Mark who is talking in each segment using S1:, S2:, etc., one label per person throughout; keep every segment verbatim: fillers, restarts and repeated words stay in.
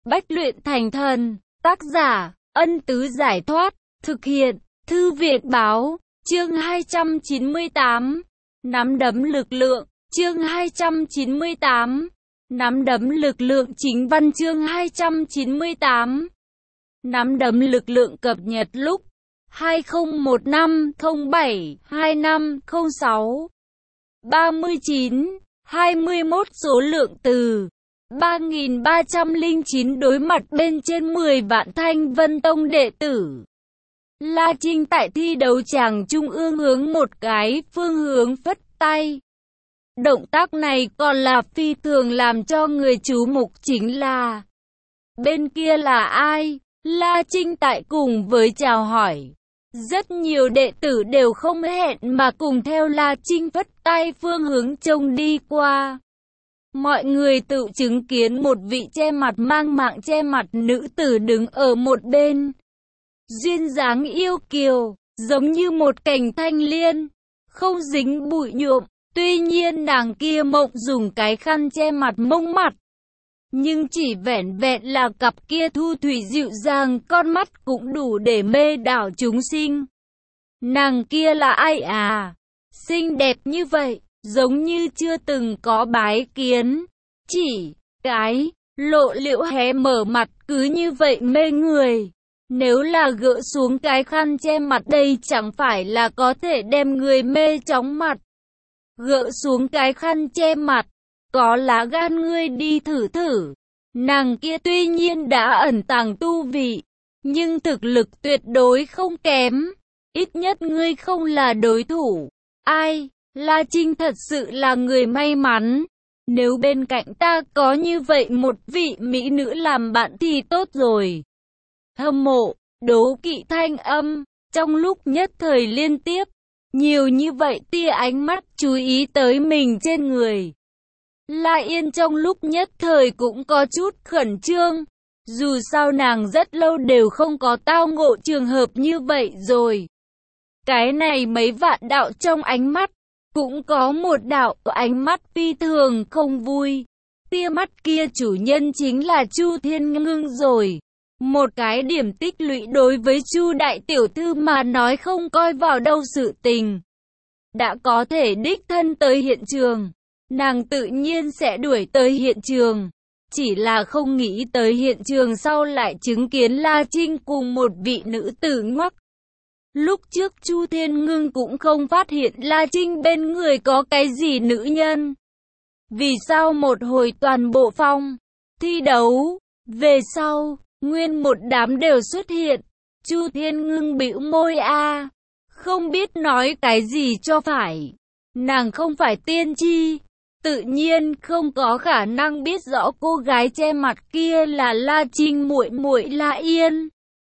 S1: Bách luyện thành thần, tác giả, Ân Tứ Giải Thoát, thực hiện, Thư viện Báo, chương hai trăm chín mươi tám, nắm đấm lực lượng, chương hai trăm chín mươi tám, nắm đấm lực lượng chính văn chương hai trăm chín mươi tám, nắm đấm lực lượng cập nhật lúc hai không một năm không bảy hai năm không sáu, ba mươi chín, hai mươi mốt số lượng từ ba nghìn ba trăm lẻ chín đối mặt bên trên mười vạn Thanh Vân Tông đệ tử. La Trinh tại thi đấu tràng trung ương hướng một cái phương hướng phất tay. Động tác này còn là phi thường làm cho người chú mục, chính là bên kia là ai? La Trinh tại cùng với chào hỏi. Rất nhiều đệ tử đều không hẹn mà cùng theo La Trinh phất tay phương hướng trông đi qua. Mọi người tự chứng kiến một vị che mặt mang mạng che mặt nữ tử đứng ở một bên. Duyên dáng yêu kiều, giống như một cành thanh liên, không dính bụi nhuộm. Tuy nhiên nàng kia mộng dùng cái khăn che mặt mông mặt. Nhưng chỉ vẻn vẹn là cặp kia thu thủy dịu dàng con mắt cũng đủ để mê đảo chúng sinh. Nàng kia là ai à? Xinh đẹp như vậy, giống như chưa từng có bái kiến. Chỉ cái lộ liễu hé mở mặt cứ như vậy mê người. Nếu là gỡ xuống cái khăn che mặt đây chẳng phải là có thể đem người mê chóng mặt. Gỡ xuống cái khăn che mặt, có lá gan ngươi đi thử thử. Nàng kia tuy nhiên đã ẩn tàng tu vị, nhưng thực lực tuyệt đối không kém. Ít nhất ngươi không là đối thủ. Ai? La Trinh thật sự là người may mắn. Nếu bên cạnh ta có như vậy một vị mỹ nữ làm bạn thì tốt rồi. Hâm mộ, đố kỵ thanh âm, trong lúc nhất thời liên tiếp. Nhiều như vậy tia ánh mắt chú ý tới mình trên người. La Yên trong lúc nhất thời cũng có chút khẩn trương. Dù sao nàng rất lâu đều không có tao ngộ trường hợp như vậy rồi. Cái này mấy vạn đạo trong ánh mắt, cũng có một đạo ánh mắt phi thường không vui. Tia mắt kia chủ nhân chính là Chu Thiên Ngưng rồi. Một cái điểm tích lũy đối với Chu đại tiểu thư mà nói không coi vào đâu sự tình. Đã có thể đích thân tới hiện trường, nàng tự nhiên sẽ đuổi tới hiện trường. Chỉ là không nghĩ tới hiện trường sau lại chứng kiến La Trinh cùng một vị nữ tử ngoắc. Lúc trước Chu Thiên Ngưng cũng không phát hiện La Trinh bên người có cái gì nữ nhân. Vì sao một hồi toàn bộ phong thi đấu, về sau, nguyên một đám đều xuất hiện. Chu Thiên Ngưng bĩu môi a, không biết nói cái gì cho phải. Nàng không phải tiên tri, tự nhiên không có khả năng biết rõ cô gái che mặt kia là La Trinh muội muội La Yên.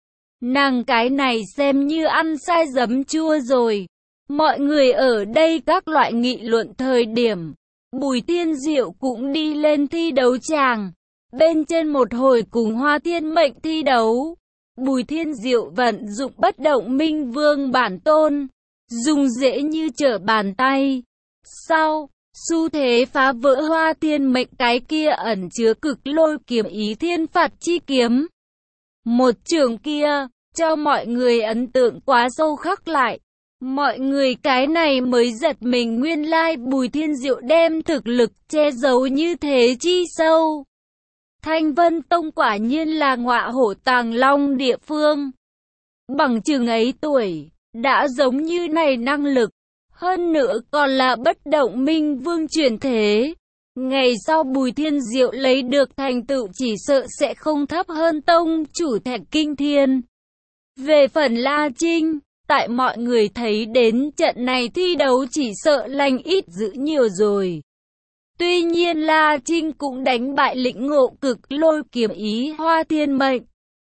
S1: Nàng cái này xem như ăn sai giấm chua rồi. Mọi người ở đây các loại nghị luận thời điểm, Bùi Thiên Diệu cũng đi lên thi đấu tràng. Bên trên một hồi cùng Hoa Thiên Mệnh thi đấu, Bùi Thiên Diệu vận dụng bất động minh vương bản tôn, dùng dễ như trở bàn tay. Sau, xu thế phá vỡ Hoa Thiên Mệnh cái kia ẩn chứa cực lôi kiếm ý thiên phạt chi kiếm. Một trường kia, cho mọi người ấn tượng quá sâu khắc lại. Mọi người cái này mới giật mình, nguyên lai Bùi Thiên Diệu đem thực lực che giấu như thế chi sâu. Thanh Vân Tông quả nhiên là ngọa hổ tàng long địa phương. Bằng chừng ấy tuổi, đã giống như này năng lực. Hơn nữa còn là bất động minh vương chuyển thế. Ngày sau Bùi Thiên Diệu lấy được thành tựu chỉ sợ sẽ không thấp hơn tông chủ Thạch Kinh Thiên. Về phần La Trinh, tại mọi người thấy đến trận này thi đấu chỉ sợ lành ít dữ nhiều rồi. Tuy nhiên La Trinh cũng đánh bại lĩnh ngộ cực lôi kiếm ý Hoa Thiên Mệnh.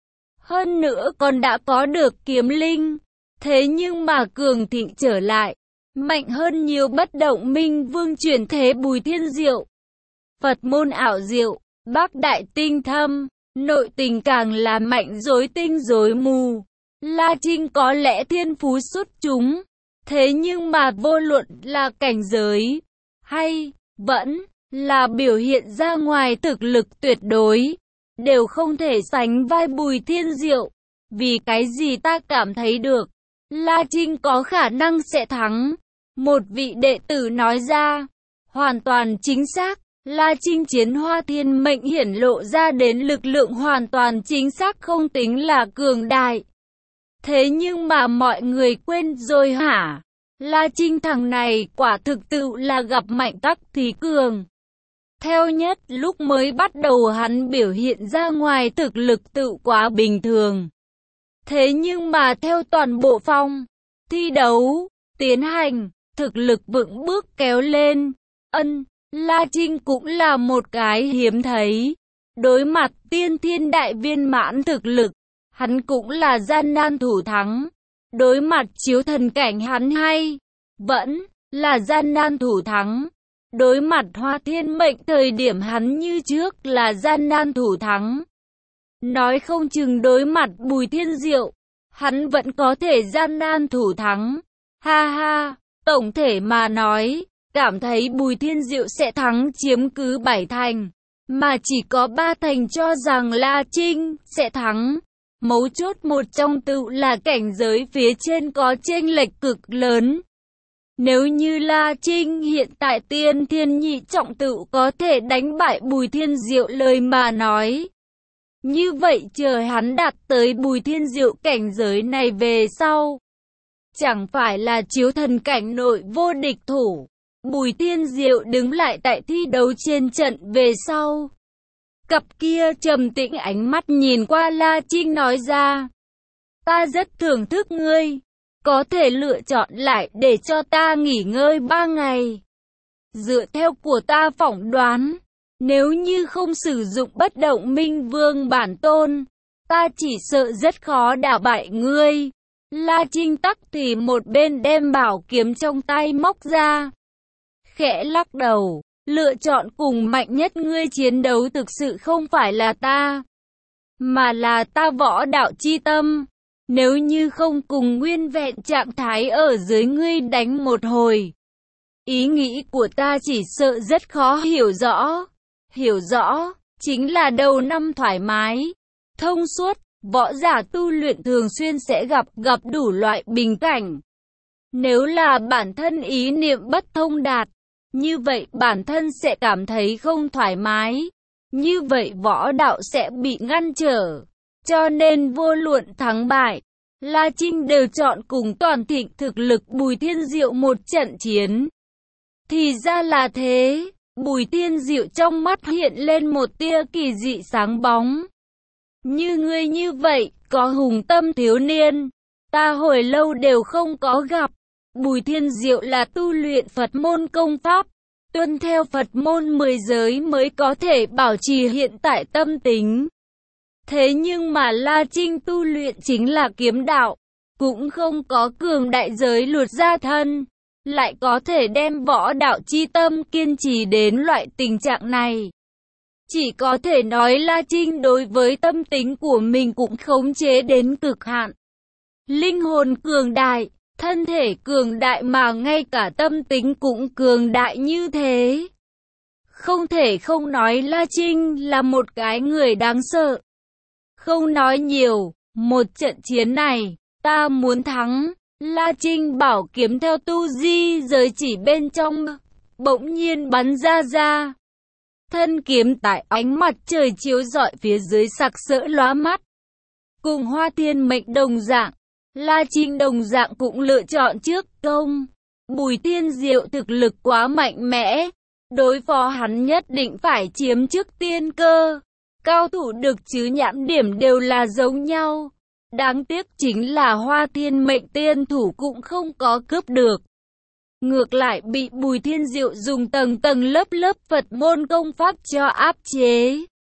S1: Hơn nữa còn đã có được kiếm linh. Thế nhưng mà cường thịnh trở lại, mạnh hơn nhiều bất động minh vương chuyển thế Bùi Thiên Diệu. Phật môn ảo diệu, bác đại tinh thâm, nội tình càng là mạnh rối tinh rối mù. La Trinh có lẽ thiên phú xuất chúng, thế nhưng mà vô luận là cảnh giới, hay vẫn là biểu hiện ra ngoài thực lực tuyệt đối, đều không thể sánh vai Bùi Thiên Diệu. Vì cái gì ta cảm thấy được, La Trinh có khả năng sẽ thắng. Một vị đệ tử nói ra, hoàn toàn chính xác, La Trinh chiến Hoa Thiên Mệnh hiển lộ ra đến lực lượng hoàn toàn chính xác không tính là cường đại. Thế nhưng mà mọi người quên rồi hả? La Trinh thằng này quả thực tự là gặp mạnh tắc thì cường. Theo nhất lúc mới bắt đầu hắn biểu hiện ra ngoài thực lực tự quá bình thường. Thế nhưng mà theo toàn bộ phong thi đấu tiến hành, thực lực vững bước kéo lên. Ân, La Trinh cũng là một cái hiếm thấy. Đối mặt tiên thiên đại viên mãn thực lực, hắn cũng là gian nan thủ thắng. Đối mặt chiếu thần cảnh hắn hay vẫn là gian nan thủ thắng. Đối mặt Hoa Thiên Mệnh thời điểm hắn như trước là gian nan thủ thắng. Nói không chừng đối mặt Bùi Thiên Diệu, hắn vẫn có thể gian nan thủ thắng. Ha ha, tổng thể mà nói, cảm thấy Bùi Thiên Diệu sẽ thắng chiếm cứ bảy thành, mà chỉ có ba thành cho rằng La Trinh sẽ thắng. Mấu chốt một trong tự là cảnh giới phía trên có chênh lệch cực lớn. Nếu như La Trinh hiện tại tiên thiên nhị trọng tự có thể đánh bại Bùi Thiên Diệu lời mà nói, như vậy chờ hắn đạt tới Bùi Thiên Diệu cảnh giới này về sau, chẳng phải là chiếu thần cảnh nội vô địch thủ. Bùi Thiên Diệu đứng lại tại thi đấu trên trận về sau. Cặp kia trầm tĩnh ánh mắt nhìn qua La Trinh nói ra, ta rất thưởng thức ngươi, có thể lựa chọn lại để cho ta nghỉ ngơi ba ngày. Dựa theo của ta phỏng đoán, nếu như không sử dụng bất động minh vương bản tôn, ta chỉ sợ rất khó đả bại ngươi. La Trinh tắc thì một bên đem bảo kiếm trong tay móc ra, khẽ lắc đầu, lựa chọn cùng mạnh nhất ngươi chiến đấu thực sự không phải là ta, mà là ta võ đạo chi tâm. Nếu như không cùng nguyên vẹn trạng thái ở dưới ngươi đánh một hồi, ý nghĩ của ta chỉ sợ rất khó hiểu rõ. Hiểu rõ, chính là đầu năm thoải mái, thông suốt, võ giả tu luyện thường xuyên sẽ gặp gặp đủ loại bình cảnh. Nếu là bản thân ý niệm bất thông đạt, như vậy bản thân sẽ cảm thấy không thoải mái. Như vậy võ đạo sẽ bị ngăn trở. Cho nên vô luận thắng bại, La Trinh đều chọn cùng toàn thịnh thực lực Bùi Thiên Diệu một trận chiến. Thì ra là thế, Bùi Thiên Diệu trong mắt hiện lên một tia kỳ dị sáng bóng. Như ngươi như vậy, có hùng tâm thiếu niên, ta hồi lâu đều không có gặp. Bùi Thiên Diệu là tu luyện Phật môn công pháp, tuân theo Phật môn mười giới mới có thể bảo trì hiện tại tâm tính. Thế nhưng mà La Trinh tu luyện chính là kiếm đạo, cũng không có cường đại giới luật gia thân, lại có thể đem võ đạo chi tâm kiên trì đến loại tình trạng này. Chỉ có thể nói La Trinh đối với tâm tính của mình cũng khống chế đến cực hạn. Linh hồn cường đại, thân thể cường đại mà ngay cả tâm tính cũng cường đại như thế. Không thể không nói La Trinh là một cái người đáng sợ. Không nói nhiều, một trận chiến này, ta muốn thắng. La Trinh bảo kiếm theo tu di giới chỉ bên trong, bỗng nhiên bắn ra ra. Thân kiếm tại ánh mặt trời chiếu rọi phía dưới sặc sỡ lóa mắt. Cùng Hoa Thiên Mệnh đồng dạng, La Trinh đồng dạng cũng lựa chọn trước công. Bùi Thiên Diệu thực lực quá mạnh mẽ, đối phó hắn nhất định phải chiếm trước tiên cơ. Cao thủ được chứ nhãn điểm đều là giống nhau. Đáng tiếc chính là Hoa Thiên Mệnh tiên thủ cũng không có cướp được. Ngược lại bị Bùi Thiên Diệu dùng tầng tầng lớp lớp Phật môn công pháp cho áp chế.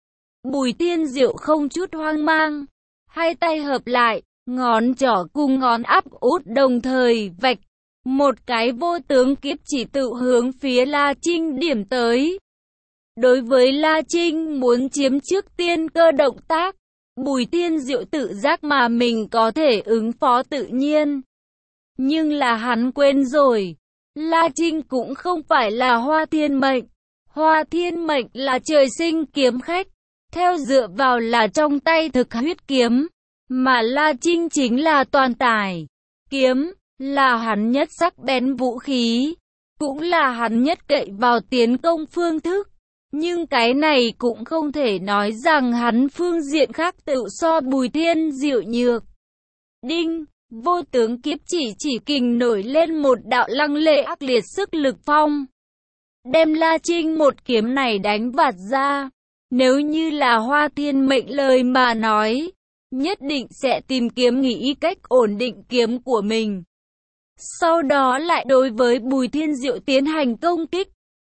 S1: Bùi Thiên Diệu không chút hoang mang, hai tay hợp lại, ngón trỏ cùng ngón áp út đồng thời vạch. Một cái vô tướng kiếp chỉ tự hướng phía La Trinh điểm tới. Đối với La Trinh muốn chiếm trước tiên cơ động tác, Bùi Thiên Diệu tự giác mà mình có thể ứng phó tự nhiên. Nhưng là hắn quên rồi, La Trinh cũng không phải là Hoa Thiên Mệnh. Hoa Thiên Mệnh là trời sinh kiếm khách, theo dựa vào là trong tay thực huyết kiếm, mà La Trinh chính là toàn tài. Kiếm là hắn nhất sắc bén vũ khí, cũng là hắn nhất cậy vào tiến công phương thức. Nhưng cái này cũng không thể nói rằng hắn phương diện khác tự so Bùi Thiên Diệu nhược. Đinh, vô tướng kiếp chỉ chỉ kình nổi lên một đạo lăng lệ ác liệt sức lực phong. Đem La Trinh một kiếm này đánh vạt ra. Nếu như là Hoa Thiên Mệnh lời mà nói, nhất định sẽ tìm kiếm nghĩ cách ổn định kiếm của mình. Sau đó lại đối với Bùi Thiên Diệu tiến hành công kích.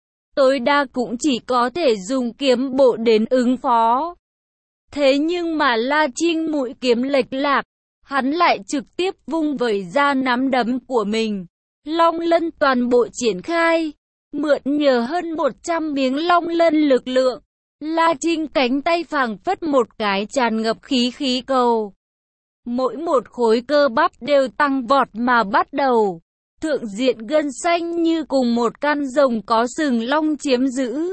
S1: Tối đa cũng chỉ có thể dùng kiếm bộ đến ứng phó. Thế nhưng mà La Trinh mũi kiếm lệch lạc, hắn lại trực tiếp vung vẩy ra nắm đấm của mình. Long lân toàn bộ triển khai, mượn nhờ hơn một trăm miếng long lân lực lượng. La Trinh cánh tay phảng phất một cái tràn ngập khí khí cầu. Mỗi một khối cơ bắp đều tăng vọt mà bắt đầu. Thượng diện gân xanh như cùng một căn rồng có sừng long chiếm giữ.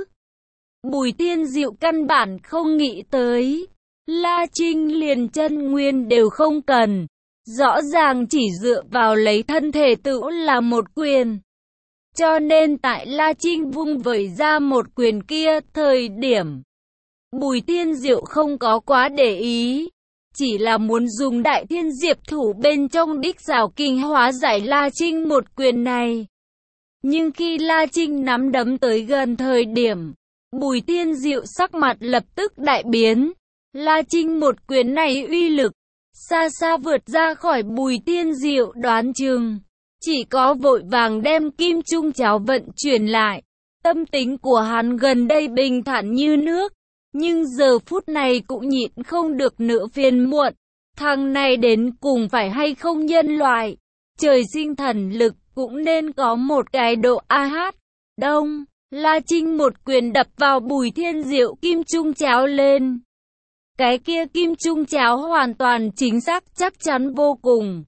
S1: Bùi Thiên Diệu căn bản không nghĩ tới. La Trinh liền chân nguyên đều không cần. Rõ ràng chỉ dựa vào lấy thân thể tự là một quyền. Cho nên tại La Trinh vung vẩy ra một quyền kia thời điểm, Bùi Thiên Diệu không có quá để ý. Chỉ là muốn dùng Đại Thiên Diệp thủ bên trong đích rào kinh hóa giải La Trinh một quyền này. Nhưng khi La Trinh nắm đấm tới gần thời điểm, Bùi Thiên Diệu sắc mặt lập tức đại biến. La Trinh một quyền này uy lực, xa xa vượt ra khỏi Bùi Thiên Diệu đoán chừng. Chỉ có vội vàng đem kim trung cháo vận chuyển lại. Tâm tính của hắn gần đây bình thản như nước. Nhưng giờ phút này cũng nhịn không được nữa phiền muộn. Thằng này đến cùng phải hay không nhân loại. Trời sinh thần lực cũng nên có một cái độ a hát. Đông, La Trinh một quyền đập vào Bùi Thiên Diệu kim trung cháo lên. Cái kia kim trung cháo hoàn toàn chính xác chắc chắn vô cùng.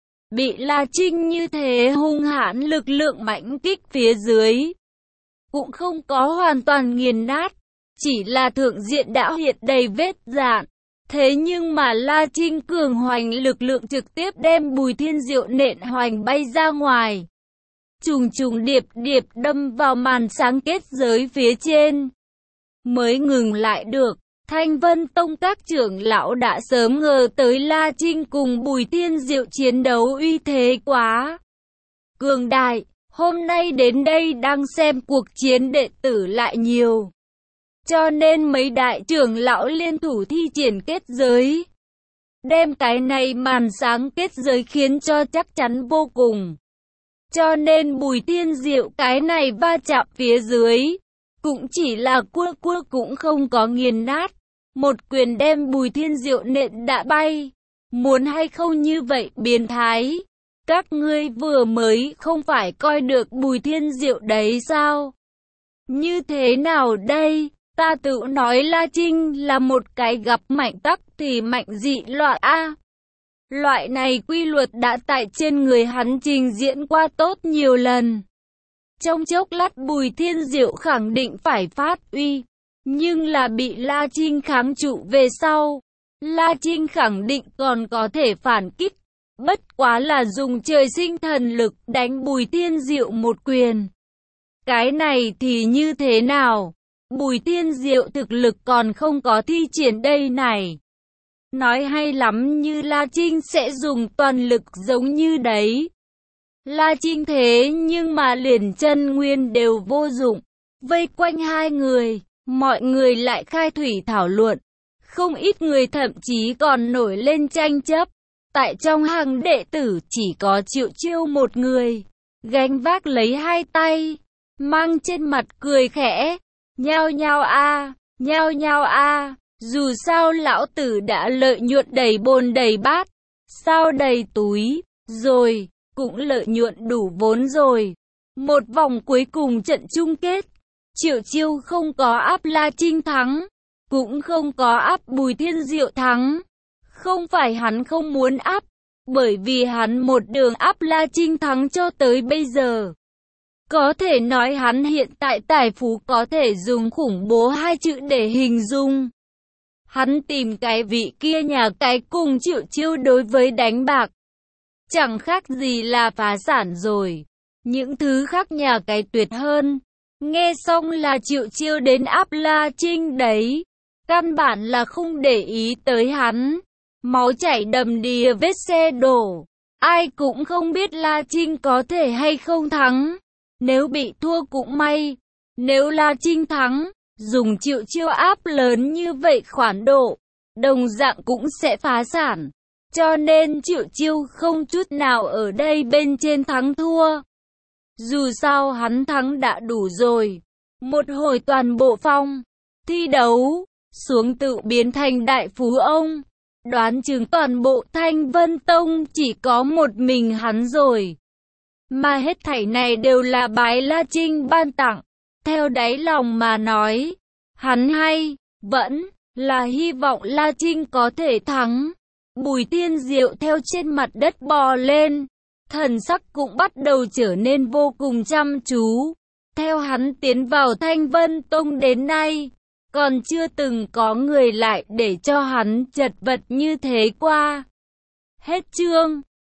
S1: Bị La Trinh như thế hung hãn lực lượng mãnh kích phía dưới. Cũng không có hoàn toàn nghiền nát. Chỉ là thượng diện đã hiện đầy vết rạn. Thế nhưng mà La Trinh cường hoành lực lượng trực tiếp đem Bùi Thiên Diệu nện hoành bay ra ngoài. Trùng trùng điệp điệp đâm vào màn sáng kết giới phía trên. Mới ngừng lại được. Thanh Vân Tông các trưởng lão đã sớm ngờ tới La Trinh cùng Bùi Thiên Diệu chiến đấu uy thế quá cường đại. Hôm nay đến đây đang xem cuộc chiến đệ tử lại nhiều. Cho nên mấy đại trưởng lão liên thủ thi triển kết giới. Đem cái này màn sáng kết giới khiến cho chắc chắn vô cùng. Cho nên Bùi Thiên Diệu cái này va chạm phía dưới. Cũng chỉ là cua cua cũng không có nghiền nát. Một quyền đem Bùi Thiên Diệu nện đã bay. Muốn hay không như vậy biến thái. Các ngươi vừa mới không phải coi được Bùi Thiên Diệu đấy sao? Như thế nào đây? Ta tự nói La Trinh là một cái gặp mạnh tắc thì mạnh dị loại A. Loại này quy luật đã tại trên người hắn trình diễn qua tốt nhiều lần. Trong chốc lát Bùi Thiên Diệu khẳng định phải phát uy. Nhưng là bị La Trinh kháng trụ về sau. La Trinh khẳng định còn có thể phản kích. Bất quá là dùng trời sinh thần lực đánh Bùi Thiên Diệu một quyền. Cái này thì như thế nào? Bùi Thiên Diệu thực lực còn không có thi triển đây này. Nói hay lắm như La Trinh sẽ dùng toàn lực giống như đấy. La Trinh thế nhưng mà liền chân nguyên đều vô dụng. Vây quanh hai người, mọi người lại khai thủy thảo luận. Không ít người thậm chí còn nổi lên tranh chấp. Tại trong hàng đệ tử chỉ có Triệu Chiêu một người, gánh vác lấy hai tay, mang trên mặt cười khẽ. Nhao nhao a, nhao nhao a, dù sao lão tử đã lợi nhuận đầy bồn đầy bát, sao đầy túi, rồi, cũng lợi nhuận đủ vốn rồi. Một vòng cuối cùng trận chung kết, Triệu Chiêu không có áp La Trinh thắng, cũng không có áp Bùi Thiên Diệu thắng. Không phải hắn không muốn áp, bởi vì hắn một đường áp La Trinh thắng cho tới bây giờ. Có thể nói hắn hiện tại tài phú có thể dùng khủng bố hai chữ để hình dung. Hắn tìm cái vị kia nhà cái cùng Triệu Chiêu đối với đánh bạc. Chẳng khác gì là phá sản rồi. Những thứ khác nhà cái tuyệt hơn. Nghe xong là Triệu Chiêu đến áp La Trinh đấy. Căn bản là không để ý tới hắn. Máu chảy đầm đìa vết xe đổ. Ai cũng không biết La Trinh có thể hay không thắng. Nếu bị thua cũng may. Nếu La Trinh thắng, dùng Triệu Chiêu áp lớn như vậy khoản độ, đồng dạng cũng sẽ phá sản. Cho nên Triệu Chiêu không chút nào ở đây bên trên thắng thua. Dù sao hắn thắng đã đủ rồi. Một hồi toàn bộ phong thi đấu xuống tự biến thành đại phú ông. Đoán chừng toàn bộ Thanh Vân Tông chỉ có một mình hắn rồi. Mà hết thảy này đều là bái La Trinh ban tặng. Theo đáy lòng mà nói, hắn hay, vẫn là hy vọng La Trinh có thể thắng. Bùi Tiên Diệu theo trên mặt đất bò lên, thần sắc cũng bắt đầu trở nên vô cùng chăm chú. Theo hắn tiến vào Thanh Vân Tông đến nay, còn chưa từng có người lại để cho hắn chật vật như thế qua. Hết chương.